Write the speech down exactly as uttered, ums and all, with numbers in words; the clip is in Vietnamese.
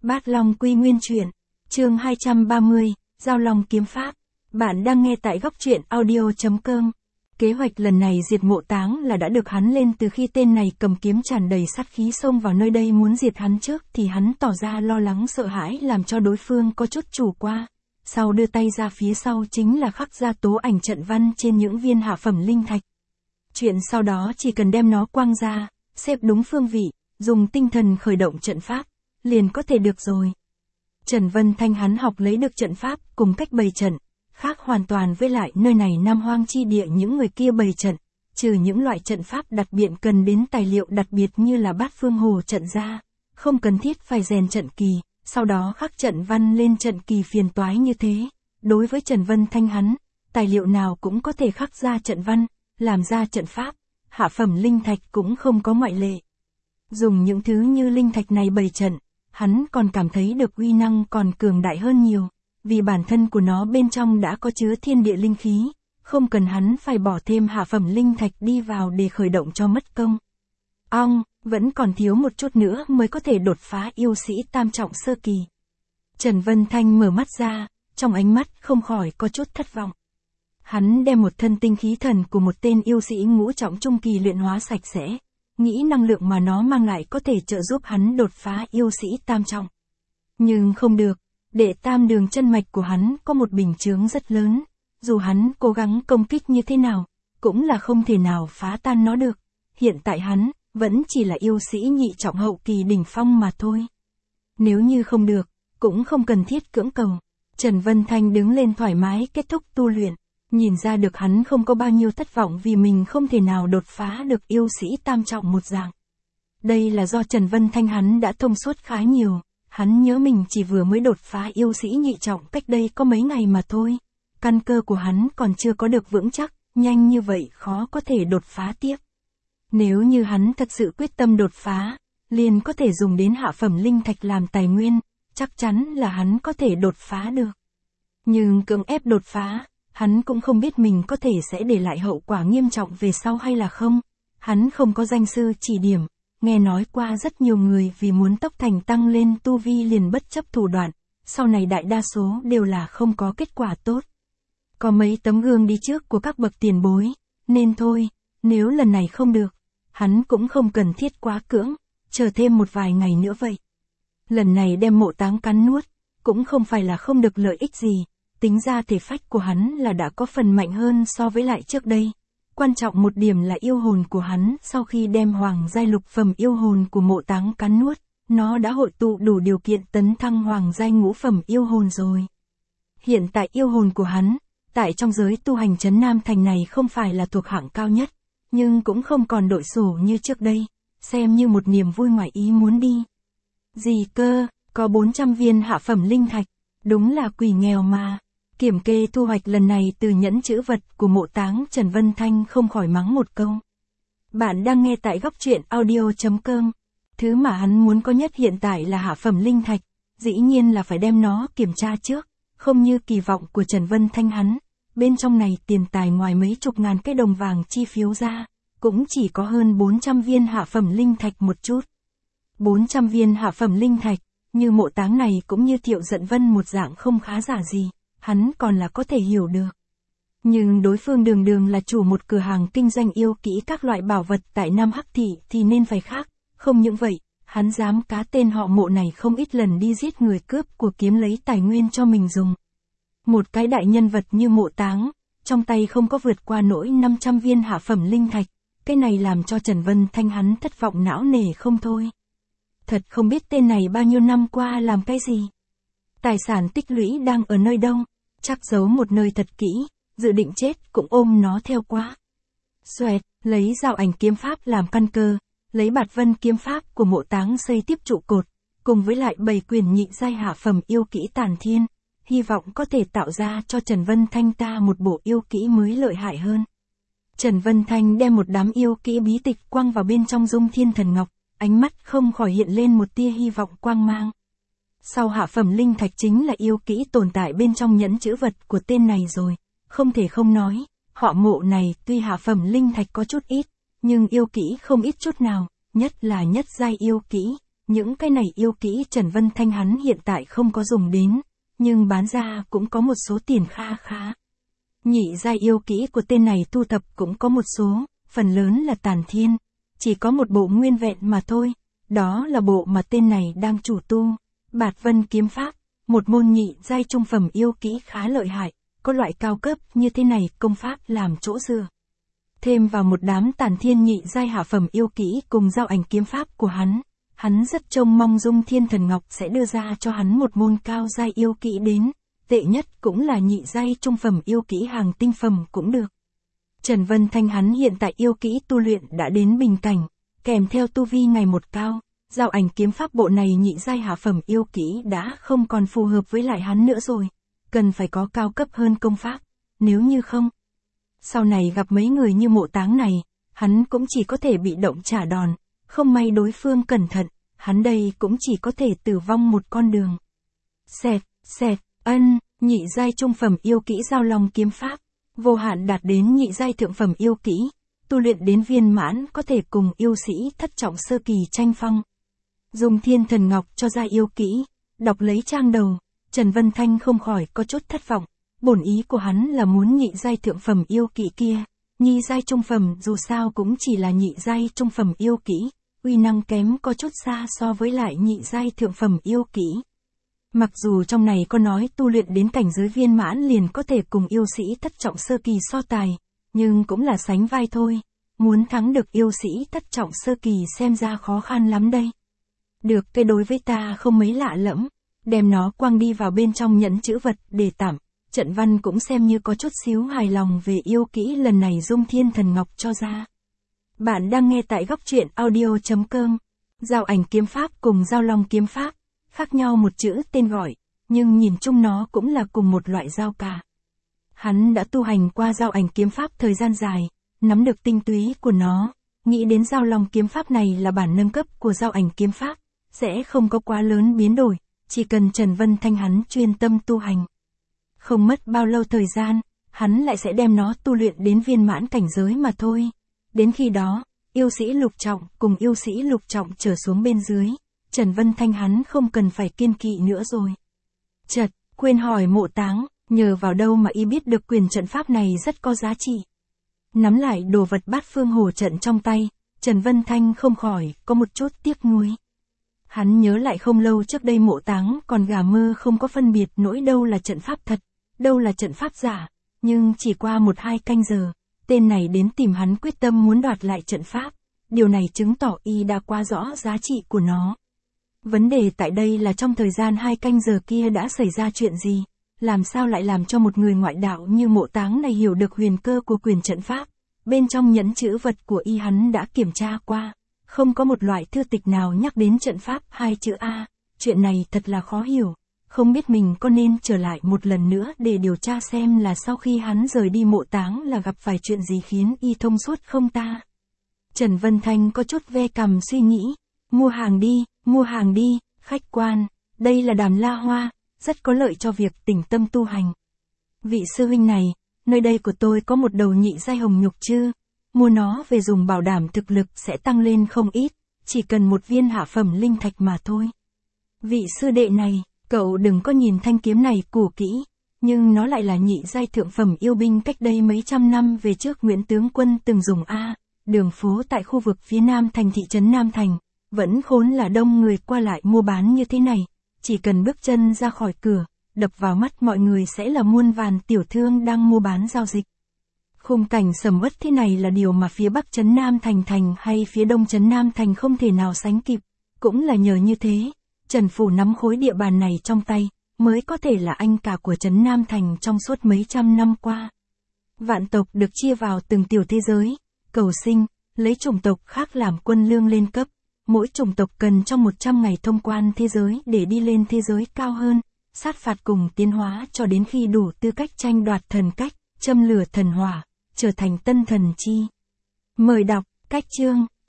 Bát Long Quy Nguyên Truyện, chương hai trăm ba mươi, Giao Long Kiếm Pháp. Bạn đang nghe tại góc truyện audio chấm com. Kế hoạch lần này diệt Mộ Táng là đã được hắn lên từ khi tên này cầm kiếm tràn đầy sát khí xông vào nơi đây muốn diệt hắn trước thì hắn tỏ ra lo lắng sợ hãi làm cho đối phương có chút chủ qua. Sau đưa tay ra phía sau chính là khắc ra tố ảnh trận văn trên những viên hạ phẩm linh thạch. Chuyện sau đó chỉ cần đem nó quăng ra, xếp đúng phương vị, dùng tinh thần khởi động trận pháp, liền có thể được rồi. Trần Vân Thanh hắn học lấy được trận pháp cùng cách bày trận, khác hoàn toàn với lại nơi này Nam Hoang chi địa những người kia bày trận, trừ những loại trận pháp đặc biệt cần đến tài liệu đặc biệt như là Bát Phương Hồ trận ra, không cần thiết phải rèn trận kỳ, sau đó khắc trận văn lên trận kỳ phiền toái như thế. Đối với Trần Vân Thanh hắn, tài liệu nào cũng có thể khắc ra trận văn, làm ra trận pháp, hạ phẩm linh thạch cũng không có ngoại lệ. Dùng những thứ như linh thạch này bày trận, hắn còn cảm thấy được uy năng còn cường đại hơn nhiều, vì bản thân của nó bên trong đã có chứa thiên địa linh khí, không cần hắn phải bỏ thêm hạ phẩm linh thạch đi vào để khởi động cho mất công. Ong, vẫn còn thiếu một chút nữa mới có thể đột phá yêu sĩ tam trọng sơ kỳ. Trần Vân Thanh mở mắt ra, trong ánh mắt không khỏi có chút thất vọng. Hắn đem một thân tinh khí thần của một tên yêu sĩ ngũ trọng trung kỳ luyện hóa sạch sẽ, nghĩ năng lượng mà nó mang lại có thể trợ giúp hắn đột phá yêu sĩ tam trọng. Nhưng không được, đệ tam đường chân mạch của hắn có một bình chướng rất lớn, dù hắn cố gắng công kích như thế nào, cũng là không thể nào phá tan nó được. Hiện tại hắn, vẫn chỉ là yêu sĩ nhị trọng hậu kỳ đỉnh phong mà thôi. Nếu như không được, cũng không cần thiết cưỡng cầu. Trần Vân Thanh đứng lên thoải mái kết thúc tu luyện. Nhìn ra được hắn không có bao nhiêu thất vọng vì mình không thể nào đột phá được yêu sĩ tam trọng một dạng. Đây là do Trần Vân Thanh hắn đã thông suốt khá nhiều, hắn nhớ mình chỉ vừa mới đột phá yêu sĩ nhị trọng cách đây có mấy ngày mà thôi. Căn cơ của hắn còn chưa có được vững chắc, nhanh như vậy khó có thể đột phá tiếp. Nếu như hắn thật sự quyết tâm đột phá, liền có thể dùng đến hạ phẩm linh thạch làm tài nguyên, chắc chắn là hắn có thể đột phá được. Nhưng cưỡng ép đột phá, hắn cũng không biết mình có thể sẽ để lại hậu quả nghiêm trọng về sau hay là không. Hắn không có danh sư chỉ điểm, nghe nói qua rất nhiều người vì muốn tốc thành tăng lên tu vi liền bất chấp thủ đoạn, sau này đại đa số đều là không có kết quả tốt. Có mấy tấm gương đi trước của các bậc tiền bối, nên thôi, nếu lần này không được, hắn cũng không cần thiết quá cưỡng, chờ thêm một vài ngày nữa vậy. Lần này đem Mộ Táng cắn nuốt, cũng không phải là không được lợi ích gì. Tính ra thể phách của hắn là đã có phần mạnh hơn so với lại trước đây. Quan trọng một điểm là yêu hồn của hắn sau khi đem hoàng giai lục phẩm yêu hồn của Mộ Táng cắn nuốt, nó đã hội tụ đủ điều kiện tấn thăng hoàng giai ngũ phẩm yêu hồn rồi. Hiện tại yêu hồn của hắn, tại trong giới tu hành trấn Nam Thành này không phải là thuộc hạng cao nhất, nhưng cũng không còn đội sổ như trước đây, xem như một niềm vui ngoài ý muốn đi. Gì cơ, có bốn trăm viên hạ phẩm linh thạch, đúng là quỷ nghèo mà. Kiểm kê thu hoạch lần này từ nhẫn chữ vật của Mộ Táng, Trần Vân Thanh không khỏi mắng một câu. Bạn đang nghe tại góc truyện audio chấm com. Thứ mà hắn muốn có nhất hiện tại là hạ phẩm linh thạch, dĩ nhiên là phải đem nó kiểm tra trước, không như kỳ vọng của Trần Vân Thanh hắn. Bên trong này tiền tài ngoài mấy chục ngàn cái đồng vàng chi phiếu ra, cũng chỉ có hơn bốn trăm viên hạ phẩm linh thạch một chút. bốn trăm viên hạ phẩm linh thạch, như Mộ Táng này cũng như Thiệu Dận Vân một dạng không khá giả gì. Hắn còn là có thể hiểu được. Nhưng đối phương đường đường là chủ một cửa hàng kinh doanh yêu kỹ các loại bảo vật tại Nam Hắc Thị thì nên phải khác. Không những vậy, hắn dám cá tên họ Mộ này không ít lần đi giết người cướp của kiếm lấy tài nguyên cho mình dùng. Một cái đại nhân vật như Mộ Táng, trong tay không có vượt qua nỗi năm trăm viên hạ phẩm linh thạch. Cái này làm cho Trần Vân Thanh hắn thất vọng não nề không thôi. Thật không biết tên này bao nhiêu năm qua làm cái gì. Tài sản tích lũy đang ở nơi đâu. Chắc giấu một nơi thật kỹ, dự định chết cũng ôm nó theo quá. Xoẹt, lấy Giao Ảnh kiếm pháp làm căn cơ, lấy Bạt Vân kiếm pháp của Mộ Táng xây tiếp trụ cột, cùng với lại bảy quyển nhị giai hạ phẩm yêu kỹ Tàn Thiên, hy vọng có thể tạo ra cho Trần Vân Thanh ta một bộ yêu kỹ mới lợi hại hơn. Trần Vân Thanh đem một đám yêu kỹ bí tịch quăng vào bên trong Dung Thiên Thần Ngọc, ánh mắt không khỏi hiện lên một tia hy vọng quang mang. Sau hạ phẩm linh thạch chính là yêu kỹ tồn tại bên trong nhẫn chữ vật của tên này rồi, không thể không nói, họ Mộ này tuy hạ phẩm linh thạch có chút ít, nhưng yêu kỹ không ít chút nào, nhất là nhất giai yêu kỹ, những cái này yêu kỹ Trần Vân Thanh hắn hiện tại không có dùng đến, nhưng bán ra cũng có một số tiền kha khá. Nhị giai yêu kỹ của tên này tu tập cũng có một số, phần lớn là tàn thiên, chỉ có một bộ nguyên vẹn mà thôi, đó là bộ mà tên này đang chủ tu, Bạt Vân kiếm pháp, một môn nhị giai trung phẩm yêu kỹ khá lợi hại, có loại cao cấp như thế này công pháp làm chỗ dựa. Thêm vào một đám tàn thiên nhị giai hạ phẩm yêu kỹ cùng giao ảnh kiếm pháp của hắn, hắn rất trông mong Dung Thiên Thần Ngọc sẽ đưa ra cho hắn một môn cao giai yêu kỹ đến, tệ nhất cũng là nhị giai trung phẩm yêu kỹ hàng tinh phẩm cũng được. Trần Vân Thanh hắn hiện tại yêu kỹ tu luyện đã đến bình cảnh, kèm theo tu vi ngày một cao, giao ảnh kiếm pháp bộ này nhị giai hạ phẩm yêu kỹ đã không còn phù hợp với lại hắn nữa rồi, cần phải có cao cấp hơn công pháp, nếu như không. Sau này gặp mấy người như Mộ Táng này, hắn cũng chỉ có thể bị động trả đòn, không may đối phương cẩn thận, hắn đây cũng chỉ có thể tử vong một con đường. Xẹt, xẹt, ân, nhị giai trung phẩm yêu kỹ giao long kiếm pháp, vô hạn đạt đến nhị giai thượng phẩm yêu kỹ, tu luyện đến viên mãn có thể cùng yêu sĩ thất trọng sơ kỳ tranh phong. Dung Thiên Thần Ngọc cho ra yêu kỹ, đọc lấy trang đầu, Trần Vân Thanh không khỏi có chút thất vọng, bổn ý của hắn là muốn nhị giai thượng phẩm yêu kỹ kia, nhị giai trung phẩm dù sao cũng chỉ là nhị giai trung phẩm yêu kỹ, uy năng kém có chút xa so với lại nhị giai thượng phẩm yêu kỹ. Mặc dù trong này có nói tu luyện đến cảnh giới viên mãn liền có thể cùng yêu sĩ thất trọng sơ kỳ so tài, nhưng cũng là sánh vai thôi, muốn thắng được yêu sĩ thất trọng sơ kỳ xem ra khó khăn lắm đây. Được, cái đối với ta không mấy lạ lẫm, đem nó quăng đi vào bên trong nhẫn chữ vật để tạm, Trận Văn cũng xem như có chút xíu hài lòng về yêu kỹ lần này Dung Thiên Thần Ngọc cho ra. Bạn đang nghe tại góc truyện audio chấm com. Giao ảnh kiếm pháp cùng giao long kiếm pháp, khác nhau một chữ tên gọi, nhưng nhìn chung nó cũng là cùng một loại giao cả. Hắn đã tu hành qua giao ảnh kiếm pháp thời gian dài, nắm được tinh túy của nó, nghĩ đến giao long kiếm pháp này là bản nâng cấp của giao ảnh kiếm pháp, sẽ không có quá lớn biến đổi, chỉ cần Trần Vân Thanh hắn chuyên tâm tu hành. Không mất bao lâu thời gian, hắn lại sẽ đem nó tu luyện đến viên mãn cảnh giới mà thôi. Đến khi đó, yêu sĩ lục trọng cùng yêu sĩ lục trọng trở xuống bên dưới, Trần Vân Thanh hắn không cần phải kiên kỵ nữa rồi. Chật, quên hỏi Mộ Táng, nhờ vào đâu mà y biết được quyền trận pháp này rất có giá trị. Nắm lại đồ vật bát phương hồ trận trong tay, Trần Vân Thanh không khỏi có một chút tiếc nuối. Hắn nhớ lại không lâu trước đây Mộ Táng còn gà mơ không có phân biệt nỗi đâu là trận pháp thật, đâu là trận pháp giả, nhưng chỉ qua một hai canh giờ, tên này đến tìm hắn quyết tâm muốn đoạt lại trận pháp, điều này chứng tỏ y đã quá rõ giá trị của nó. Vấn đề tại đây là trong thời gian hai canh giờ kia đã xảy ra chuyện gì, làm sao lại làm cho một người ngoại đạo như Mộ Táng này hiểu được huyền cơ của quyền trận pháp, bên trong nhẫn chữ vật của y hắn đã kiểm tra qua, không có một loại thư tịch nào nhắc đến trận pháp hai chữ A, chuyện này thật là khó hiểu, không biết mình có nên trở lại một lần nữa để điều tra xem là sau khi hắn rời đi Mộ Táng là gặp phải chuyện gì khiến y thông suốt không ta. Trần Vân Thanh có chút ve cằm suy nghĩ, mua hàng đi, mua hàng đi, khách quan, đây là Đàm La Hoa, rất có lợi cho việc tĩnh tâm tu hành. Vị sư huynh này, nơi đây của tôi có một đầu nhị giai hồng nhục chư, mua nó về dùng bảo đảm thực lực sẽ tăng lên không ít, chỉ cần một viên hạ phẩm linh thạch mà thôi. Vị sư đệ này, cậu đừng có nhìn thanh kiếm này củ kỹ, nhưng nó lại là nhị giai thượng phẩm yêu binh cách đây mấy trăm năm về trước Nguyễn tướng quân từng dùng a, đường phố tại khu vực phía nam thành thị trấn Nam Thành, vẫn khốn là đông người qua lại mua bán như thế này, chỉ cần bước chân ra khỏi cửa, đập vào mắt mọi người sẽ là muôn vàn tiểu thương đang mua bán giao dịch. Khung cảnh sầm uất thế này là điều mà phía bắc trấn Nam Thành thành hay phía đông trấn Nam Thành không thể nào sánh kịp, cũng là nhờ như thế, Trần Phủ nắm khối địa bàn này trong tay, mới có thể là anh cả của trấn Nam Thành trong suốt mấy trăm năm qua. Vạn tộc được chia vào từng tiểu thế giới, cầu sinh, lấy chủng tộc khác làm quân lương lên cấp, mỗi chủng tộc cần trong một trăm ngày thông quan thế giới để đi lên thế giới cao hơn, sát phạt cùng tiến hóa cho đến khi đủ tư cách tranh đoạt thần cách, châm lửa thần hỏa, trở thành tân thần chi. Mời đọc, cách chương.